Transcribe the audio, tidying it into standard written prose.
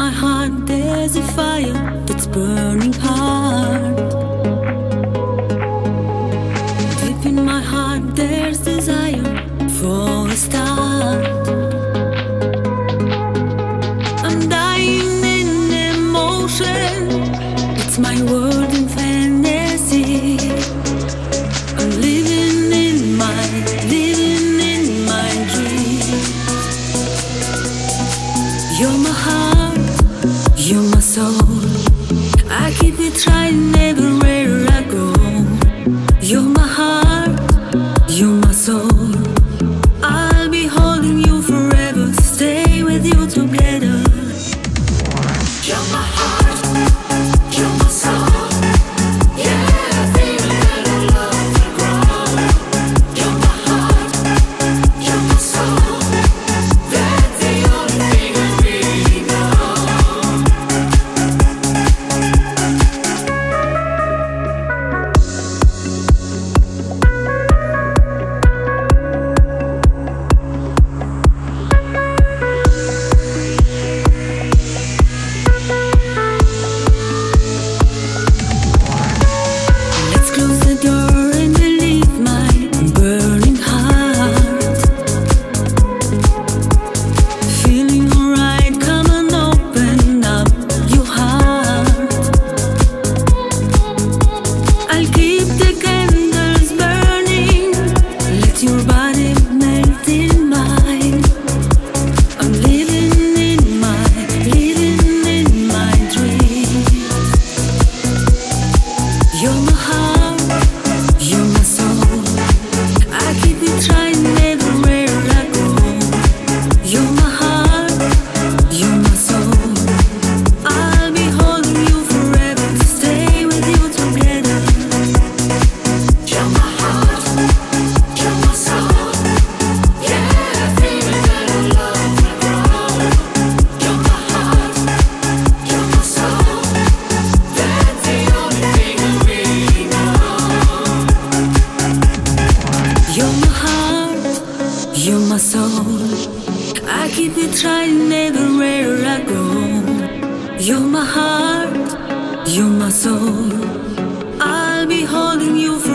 my heart there's a fire that's burning hard. Deep in my heart there's desire for a start. I'm dying in emotion, it's my world in fantasy. I'm living in my dream. You're my heart, you're my soul. I keep it trying everywhere I go. You're my heart, you're my soul. I'll be holding you forever, stay with you together. You're my heart, you're my soul. Yeah, I feel that our love will grow. You're my heart, you're my soul. That's the only thing I really know. Let's close the door and leave my burning heart. Feeling alright, come and open up your heart. I'll keep the candles burning, let your body melt in mine. I'm living in my dream. You're my heart, you're my soul. I keep it trying everywhere I go. You're my heart, you're my soul. I'll be holding you forever, stay with you together. You're my heart, you're my soul. Yeah, I feel that our love will grow. You're my heart, you're my soul. That's the only thing I really know. You're my heart, you're my soul. I keep it trying everywhere I go. You're my heart, you're my soul. I'll be holding you